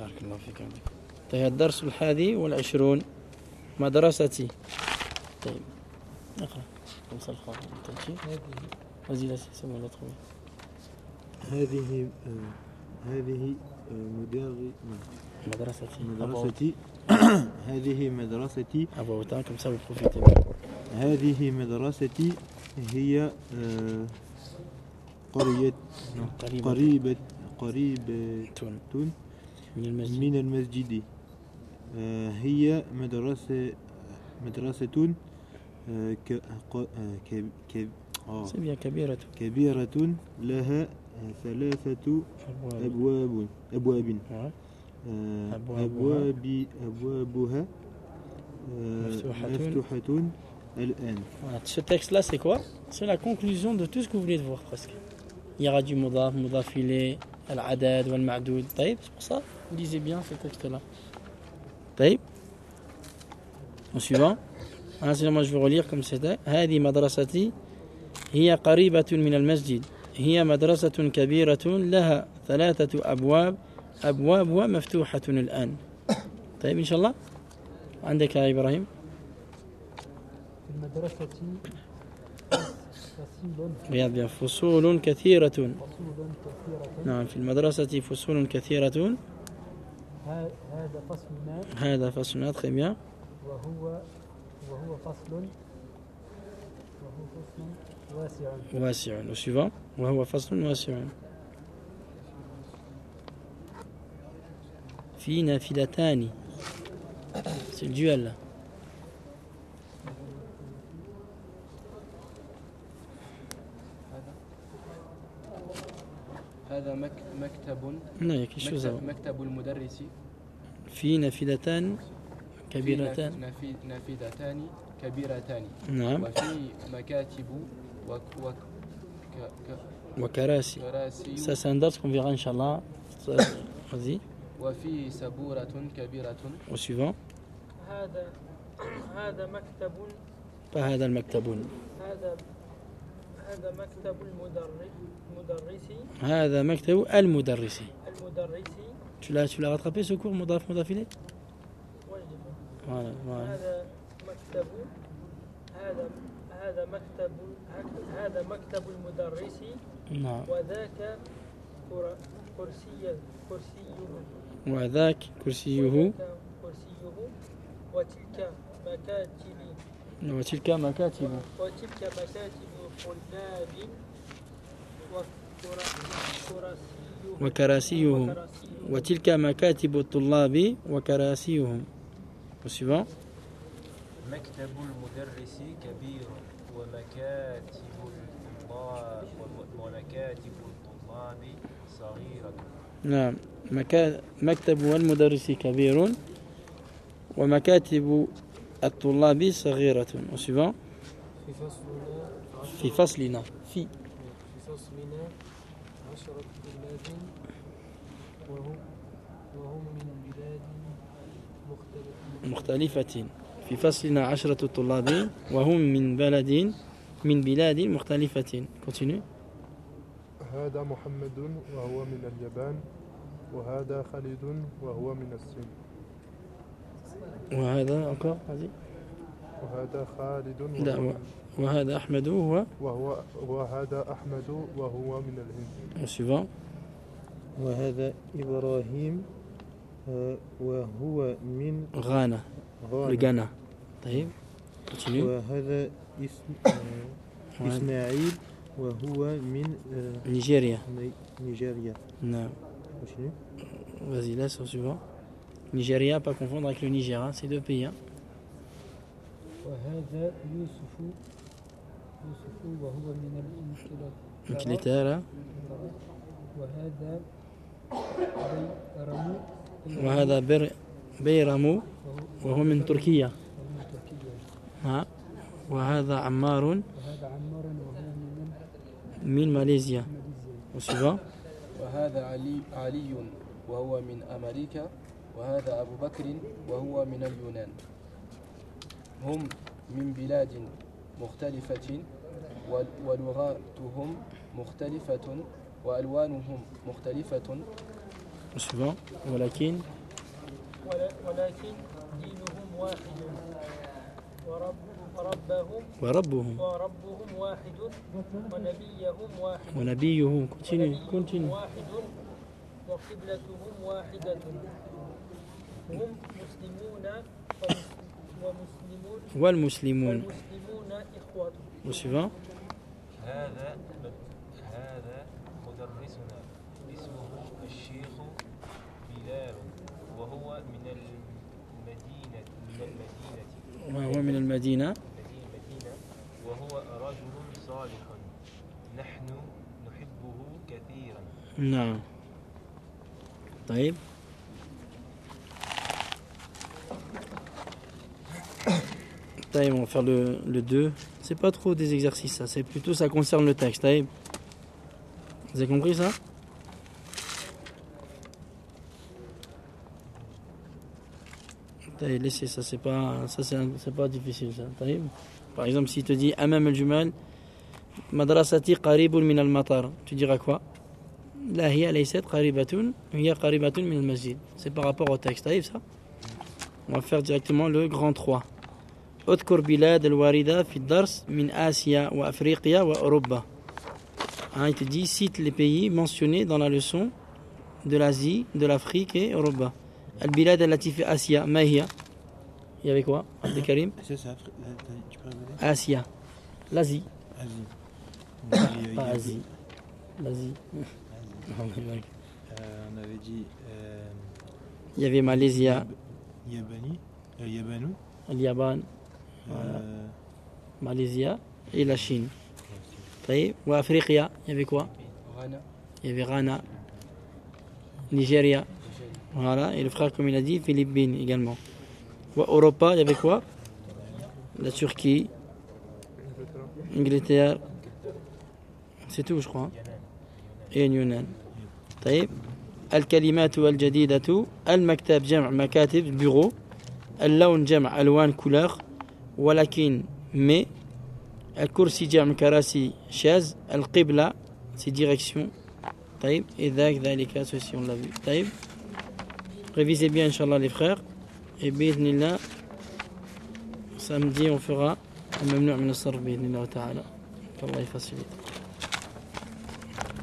بارك الله فيك. طيب الدرس 21 مدرستي. طيب اقرأ وصل التمشي. vas-y là c'est bon, on l'a trouvé. هذه مدرستي هذه مدرستي أبو autant comme ça vous profitez. هذه مدرستي هي قريبة من المسجد. هي مدرسة كبيرة لها 3 أبواب. أبوابها مفتوحة الآن. Ce texte-là, c'est quoi? C'est la conclusion de tout ce que vous venez de voir presque. Il y aura du mudaf, mudaf ilay, al-adad, wal-ma'doud. C'est pour ça, vous lisez bien ce texte-là. Au suivant. Sinon, moi je vais relire comme c'était. هذه مدرستي هي قريبة من المسجد. هي مدرسة كبيرة لها 3 أبواب. أبوابها مفتوحة الآن. طيب إن شاء الله. عندك يا إبراهيم. المدرسة رياض بها فصول كثيرة. نعم في المدرسة فصول كثيرة. هذا فصلنا très bien. وهو فصل واسع. Au suivant. وهو فصل واسع. في نافذتان. C'est le duel là. هذا مكتب. لا يا كيشوز. مكتب المدرس. في نافذتان كبيرتان. نافذتان كبيرتان. نعم. وفي مكاتب وكراسي. Ça c'est un dars qu'on verra Inch'Allah. Vas-y. وفي سبورة كبيرة. Au suivant. هذا مكتب. pas هذا المكتب. هذا مكتب المدرس. هذا مكتب المدرس. المدرس. Tu l'as rattrapé ce cours مضاف إليه. voilà. هذا مكتب المدرس. نعم. وذاك كرسيه. وتلك مكاتب طلاب وكراسيهم. وتلك مكاتب الطلاب وكراسيهم. Au suivant. مكتب المدرس كبير ومكاتب الطلاب صغيرة. نعم. مكتب المدرس كبير ومكاتب الطلاب صغيرة. Au suivant. في فصلنا 10 طلاب وهم من بلاد مختلفة. في فصلنا 10 طلاب وهم من بلاد مختلفة. Continue. هذا محمد وهو من اليابان. وهذا خالد وهو من الصين. وهذا encore vas-y. وهذا خالد وهذا أحمد وهذا أحمد وهو من الهند. Au suivant. وهذا إبراهيم وهو من غانا. Ghana. طيب. Continue. وهذا إسماعيل وهو من نيجيريا. نعم. Vas-y, laisse au suivant. Nigeria, pas confondre avec le Niger, hein, c'est 2 pays. Hein. وهذا يوسف وهو من الإنجلترا. وهذا بيرامو وهو من تركيا. ها. وهذا عمار من ماليزيا. Au suivant. وهذا علي وهو من أمريكا. وهذا أبو بكر وهو من اليونان. هم من بلاد مختلفة ولغاتهم مختلفة وألوانهم مختلفة suivant. ولكن ولكن دينهم واحد وربهم واحد ونبيهم واحد ونبيهم continue واحد وقبلتهم واحدة هم مسلمون والمسلمون إخوة. suivant. هذا مدرسنا اسمه الشيخ بلال وهو من المدينة وهو من المدينة وهو رجل صالح نحن نحبه كثيرا. نعم. طيب. On va faire le 2. C'est pas trop des exercices, ça. C'est plutôt, ça concerne le texte. Vous avez compris ça? Laissez ça, c'est pas difficile ça. Par exemple, s'il te dit Amam al-Jumal, Madrasati qaribun min al-matar, tu diras quoi? La hiya laysat qaribatun, hiya qaribatun min al-masjid. C'est par rapport au texte. Ça? On va faire directement le grand 3. اذكر بلاد الواردة في الدرس من آسيا وأفريقيا وأوروبا. Il te dit cite les pays mentionnés dans la leçon de l'Asie, de l'Afrique et Europa. البلاد التي في آسيا ما هي؟ Il y avait quoi? Abdelkarim? C'est ça, tu peux répéter? Asia. L'Asie. Asie. Pas Asie. L'Asie. On avait dit. Il y avait Malaisie. Yabanou. Le Yaban. Malaisie et la Chine. Ou Afrique, il y avait quoi? Il y avait Ghana. Nigeria. Voilà, et le frère, comme il a dit, Philippines également. Ou Europa, il y avait quoi? La Turquie. Angleterre. C'est tout, je crois. Et Yunan. طيب الكلمات الجديدة المكتب جمع مكاتب bureau اللون جمع ألوان couleur ولكن mais الكرسي جمع كراسي chaise القبلة c'est direction طيب et ذلك ceci on l'a vu طيب révisez bien Inch'Allah les frères et بإذن samedi on fera الممنوع من الصرف بإذن الله تعالى الله يفصل